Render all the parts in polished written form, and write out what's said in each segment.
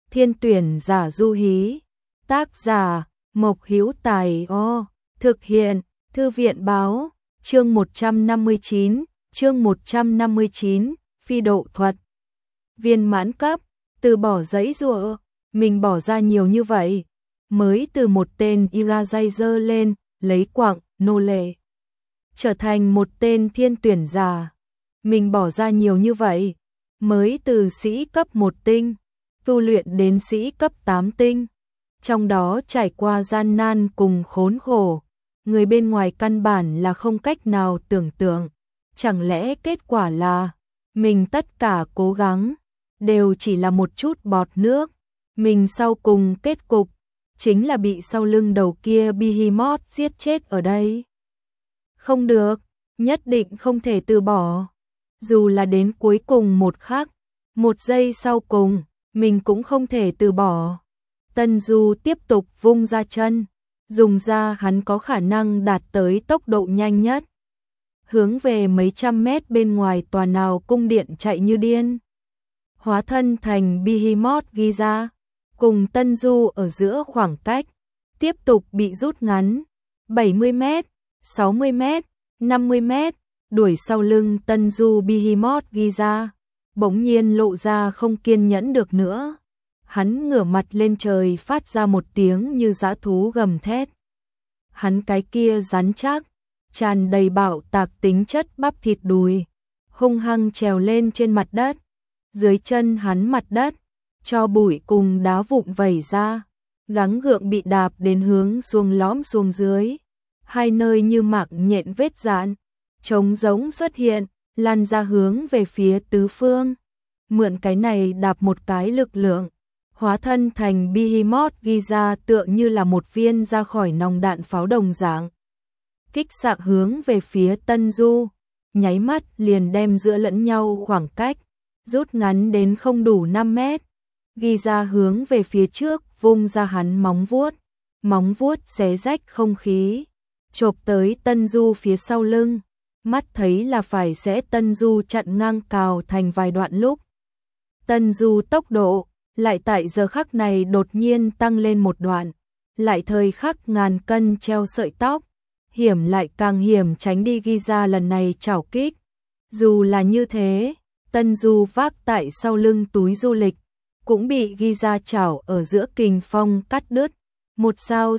Thiên tuyển giả du hí. Tác giả Mộc Hữu Tài. Thực hiện Thư viện báo. Chương 159, phi độ thuật. Viên mãn cấp, từ bỏ giấy giụa, mình bỏ ra nhiều như vậy, mới từ một tên Irajaizer lên, lấy quặng, nô lệ, trở thành một tên thiên tuyển giả. Mình bỏ ra nhiều như vậy, mới từ sĩ cấp 1 tinh, tu luyện đến sĩ cấp 8 tinh. Trong đó trải qua gian nan cùng khốn khổ, người bên ngoài căn bản là không cách nào tưởng tượng. Chẳng lẽ kết quả là mình tất cả cố gắng đều chỉ là một chút bọt nước, mình sau cùng kết cục chính là bị sau lưng đầu kia Behemoth giết chết ở đây. Không được, nhất định không thể từ bỏ. Dù là đến cuối cùng một khắc, một giây sau cùng, mình cũng không thể từ bỏ. Tân Du tiếp tục vung ra chân, dùng ra hắn có khả năng đạt tới tốc độ nhanh nhất, hướng về mấy trăm mét bên ngoài tòa nào cung điện chạy như điên. Hóa thân thành Behemoth Giza, cùng Tân Du ở giữa khoảng cách tiếp tục bị rút ngắn, 70 mét, 60 mét, 50 mét, đuổi sau lưng Tân Du Behemoth Giza, bỗng nhiên lộ ra không kiên nhẫn được nữa. Hắn ngửa mặt lên trời phát ra một tiếng như dã thú gầm thét. Hắn cái kia rắn chắc, tràn đầy bạo tạc tính chất bắp thịt đùi, hung hăng trèo lên trên mặt đất. Dưới chân hắn mặt đất, cho bụi cùng đá vụn vẩy ra, gắng gượng bị đạp đến hướng xuông lõm xuống dưới. Hai nơi như mạng nhện vết dạn, trống rỗng xuất hiện, lan ra hướng về phía tứ phương. Mượn cái này đạp một cái lực lượng, hóa thân thành Behemoth Giza tựa như là một viên ra khỏi nòng đạn pháo đồng dạng. Kích xạ hướng về phía Tân Du, nháy mắt liền đem giữa lẫn nhau khoảng cách rút ngắn đến không đủ 5 mét. Giza hướng về phía trước vung ra hắn móng vuốt xé rách không khí, chộp tới Tân Du phía sau lưng, mắt thấy là phải sẽ Tân Du chặn ngang cào thành vài đoạn lúc. Tân Du tốc độ lại tại giờ khắc này đột nhiên tăng lên một đoạn, lại thời khắc ngàn cân treo sợi tóc, hiểm lại càng hiểm tránh đi Giza lần này chảo kích. Dù là như thế, Tân Du vác tại sau lưng túi du lịch, cũng bị Giza chảo ở giữa kình phong cắt đứt, một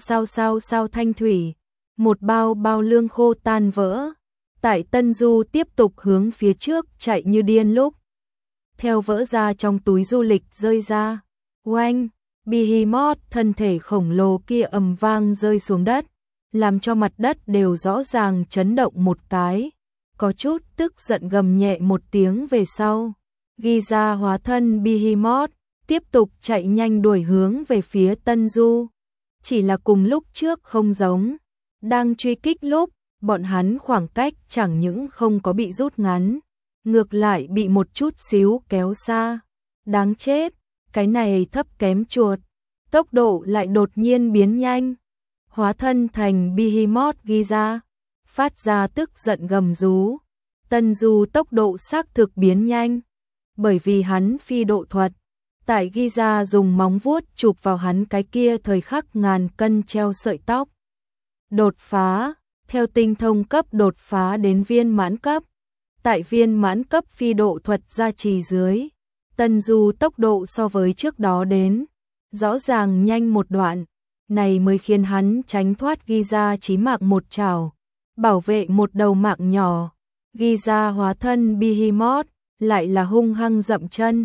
sao thanh thủy, một bao lương khô tan vỡ. Tại Tân Du tiếp tục hướng phía trước chạy như điên lúc, theo vỡ ra trong túi du lịch rơi ra, oanh, Behemoth thân thể khổng lồ kia ầm vang rơi xuống đất, làm cho mặt đất đều rõ ràng chấn động một cái. Có chút tức giận gầm nhẹ một tiếng về sau, Giza hóa thân Behemoth tiếp tục chạy nhanh đuổi hướng về phía Tân Du. Chỉ là cùng lúc trước không giống, đang truy kích lúc, bọn hắn khoảng cách chẳng những không có bị rút ngắn, ngược lại bị một chút xíu kéo xa. Đáng chết, cái này thấp kém chuột, tốc độ lại đột nhiên biến nhanh. Hóa thân thành Behemoth Giza, phát ra tức giận gầm rú. Tân Du tốc độ xác thực biến nhanh, bởi vì hắn phi độ thuật. Tại Giza dùng móng vuốt chụp vào hắn cái kia thời khắc ngàn cân treo sợi tóc. Đột phá, theo tinh thông cấp đột phá đến viên mãn cấp. Tại viên mãn cấp phi độ thuật gia trì dưới, Tân Du tốc độ so với trước đó đến rõ ràng nhanh một đoạn, này mới khiến hắn tránh thoát Giza chí mạng một chảo, bảo vệ một đầu mạng nhỏ. Giza hóa thân Behemoth lại là hung hăng dậm chân,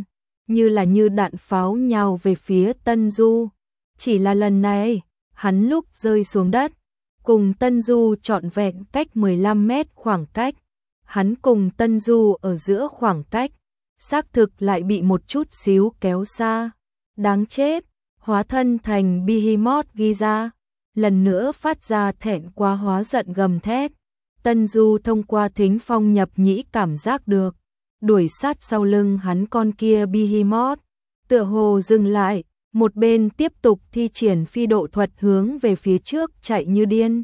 như đạn pháo nhào về phía Tân Du. Chỉ là lần này, hắn lúc rơi xuống đất, cùng Tân Du trọn vẹn cách 15 mét khoảng cách. Hắn cùng Tân Du ở giữa khoảng cách, xác thực lại bị một chút xíu kéo xa. Đáng chết, hóa thân thành Behemoth Giza, lần nữa phát ra thẹn quá hóa giận gầm thét. Tân Du thông qua thính phong nhập nhĩ cảm giác được, đuổi sát sau lưng hắn con kia Behemoth, tựa hồ dừng lại, một bên tiếp tục thi triển phi độ thuật hướng về phía trước chạy như điên.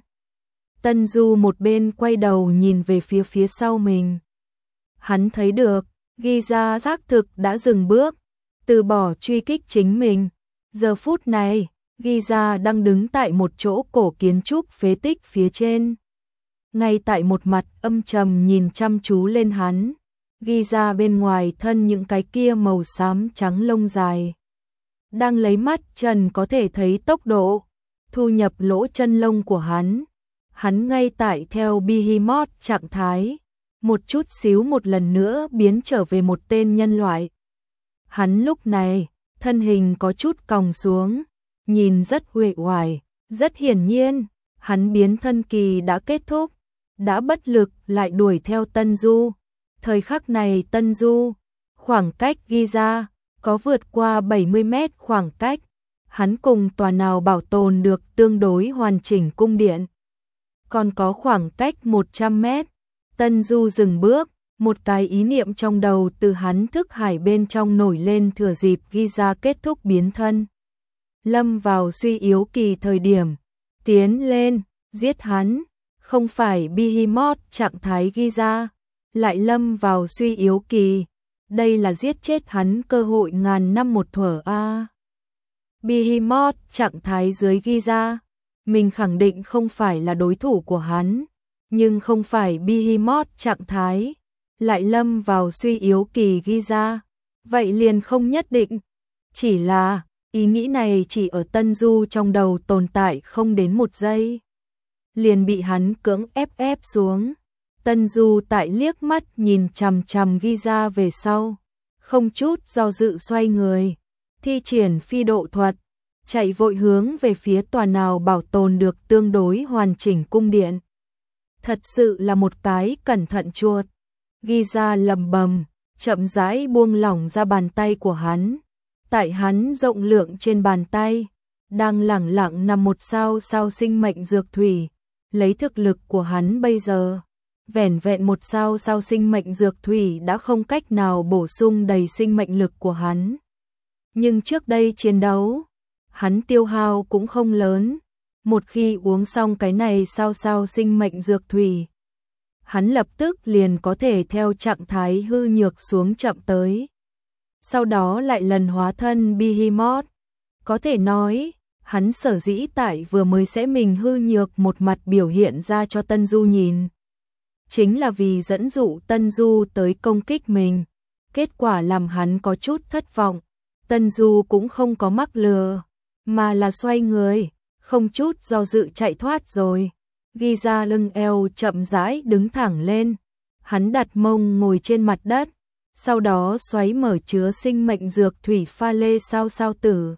Tân Du một bên quay đầu nhìn về phía sau mình. Hắn thấy được, Giza xác thực đã dừng bước, từ bỏ truy kích chính mình. Giờ phút này, Giza đang đứng tại một chỗ cổ kiến trúc phế tích phía trên. Ngay tại một mặt âm trầm nhìn chăm chú lên hắn, Giza bên ngoài thân những cái kia màu xám trắng lông dài. Đang lấy mắt trần có thể thấy tốc độ thu nhập lỗ chân lông của hắn. Hắn ngay tại theo Behemoth trạng thái, một chút xíu một lần nữa biến trở về một tên nhân loại. Hắn lúc này, thân hình có chút còng xuống, nhìn rất uể oải, rất hiển nhiên, hắn biến thân kỳ đã kết thúc, đã bất lực lại đuổi theo Tân Du. Thời khắc này Tân Du, khoảng cách Giza, có vượt qua 70 mét khoảng cách, hắn cùng tòa nào bảo tồn được tương đối hoàn chỉnh cung điện. Còn có khoảng cách 100 mét, Tân Du dừng bước, một cái ý niệm trong đầu từ hắn thức hải bên trong nổi lên thừa dịp Giza kết thúc biến thân. Lâm vào suy yếu kỳ thời điểm, tiến lên, giết hắn, không phải Behemoth trạng thái Giza, lại lâm vào suy yếu kỳ, đây là giết chết hắn cơ hội ngàn năm một thuở a. Behemoth trạng thái dưới Giza, mình khẳng định không phải là đối thủ của hắn, nhưng không phải Behemoth trạng thái, lại lâm vào suy yếu kỳ Giza, vậy liền không nhất định, chỉ là ý nghĩ này chỉ ở Tân Du trong đầu tồn tại không đến một giây, liền bị hắn cưỡng ép xuống. Tân Du tại liếc mắt nhìn chằm chằm Giza về sau, không chút do dự xoay người, thi triển phi độ thuật, chạy vội hướng về phía tòa nào bảo tồn được tương đối hoàn chỉnh cung điện. Thật sự là một cái cẩn thận chuột. Giza lầm bầm, chậm rãi buông lỏng ra bàn tay của hắn. Tại hắn rộng lượng trên bàn tay, đang lẳng lặng nằm một sao sao sinh mệnh dược thủy. Lấy thực lực của hắn bây giờ, vẻn vẹn một sao sao sinh mệnh dược thủy đã không cách nào bổ sung đầy sinh mệnh lực của hắn. Nhưng trước đây chiến đấu, hắn tiêu hao cũng không lớn. Một khi uống xong cái này sao sao sinh mệnh dược thủy, hắn lập tức liền có thể theo trạng thái hư nhược xuống chậm tới. Sau đó lại lần hóa thân Behemoth. Có thể nói, hắn sở dĩ tại vừa mới sẽ mình hư nhược một mặt biểu hiện ra cho Tân Du nhìn. Chính là vì dẫn dụ Tân Du tới công kích mình. Kết quả làm hắn có chút thất vọng. Tân Du cũng không có mắc lừa, mà là xoay người, không chút do dự chạy thoát rồi. Ghi ra lưng eo chậm rãi đứng thẳng lên. Hắn đặt mông ngồi trên mặt đất, sau đó xoáy mở chứa sinh mệnh dược thủy pha lê sao sao tử.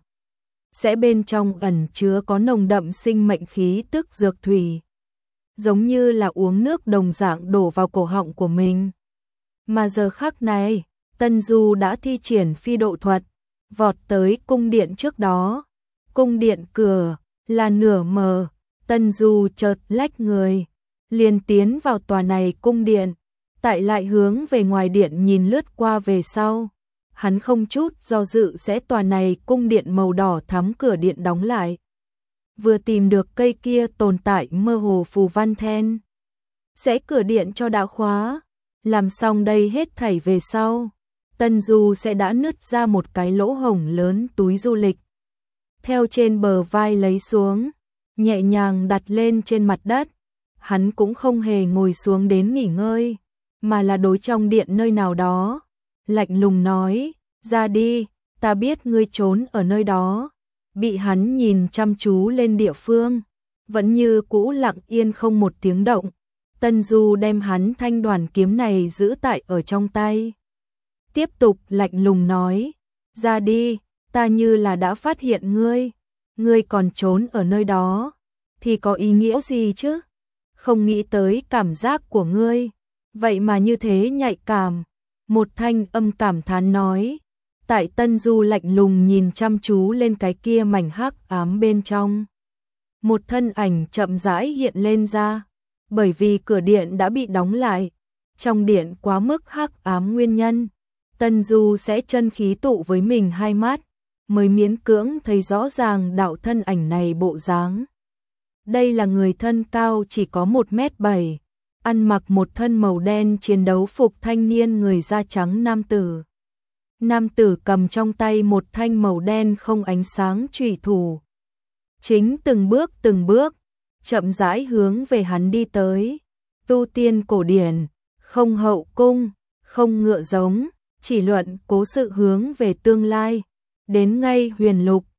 Sẽ bên trong ẩn chứa có nồng đậm sinh mệnh khí tức dược thủy, giống như là uống nước đồng dạng đổ vào cổ họng của mình. Mà giờ khắc này, Tân Du đã thi triển phi độ thuật, vọt tới cung điện trước đó. Cung điện cửa là nửa mờ, Tân Du chợt lách người, liền tiến vào tòa này cung điện, tại lại hướng về ngoài điện nhìn lướt qua về sau. Hắn không chút do dự sẽ tòa này cung điện màu đỏ thắm cửa điện đóng lại. Vừa tìm được cây kia tồn tại mơ hồ phù văn then, sẽ cửa điện cho đã khóa. Làm xong đây hết thảy về sau, Tân Du sẽ đã nứt ra một cái lỗ hổng lớn túi du lịch. Theo trên bờ vai lấy xuống, nhẹ nhàng đặt lên trên mặt đất. Hắn cũng không hề ngồi xuống đến nghỉ ngơi, mà là đối trong điện nơi nào đó, lạnh lùng nói, ra đi, ta biết ngươi trốn ở nơi đó. Bị hắn nhìn chăm chú lên địa phương, vẫn như cũ lặng yên không một tiếng động. Tân Du đem hắn thanh đoàn kiếm này giữ tại ở trong tay. Tiếp tục lạnh lùng nói, ra đi, ta như là đã phát hiện ngươi còn trốn ở nơi đó, thì có ý nghĩa gì chứ? Không nghĩ tới cảm giác của ngươi, vậy mà như thế nhạy cảm. Một thanh âm cảm thán nói, tại Tân Du lạnh lùng nhìn chăm chú lên cái kia mảnh hắc ám bên trong. Một thân ảnh chậm rãi hiện lên ra, bởi vì cửa điện đã bị đóng lại, trong điện quá mức hắc ám nguyên nhân, Tân Du sẽ chân khí tụ với mình hai mắt, mới miễn cưỡng thấy rõ ràng đạo thân ảnh này bộ dáng. Đây là người thân cao chỉ có 1m7, ăn mặc một thân màu đen chiến đấu phục thanh niên người da trắng nam tử. Nam tử cầm trong tay một thanh màu đen không ánh sáng chủy thủ. Chính từng bước, chậm rãi hướng về hắn đi tới. Tu tiên cổ điển, không hậu cung, không ngựa giống, chỉ luận cố sự hướng về tương lai. Đến ngay huyền lục,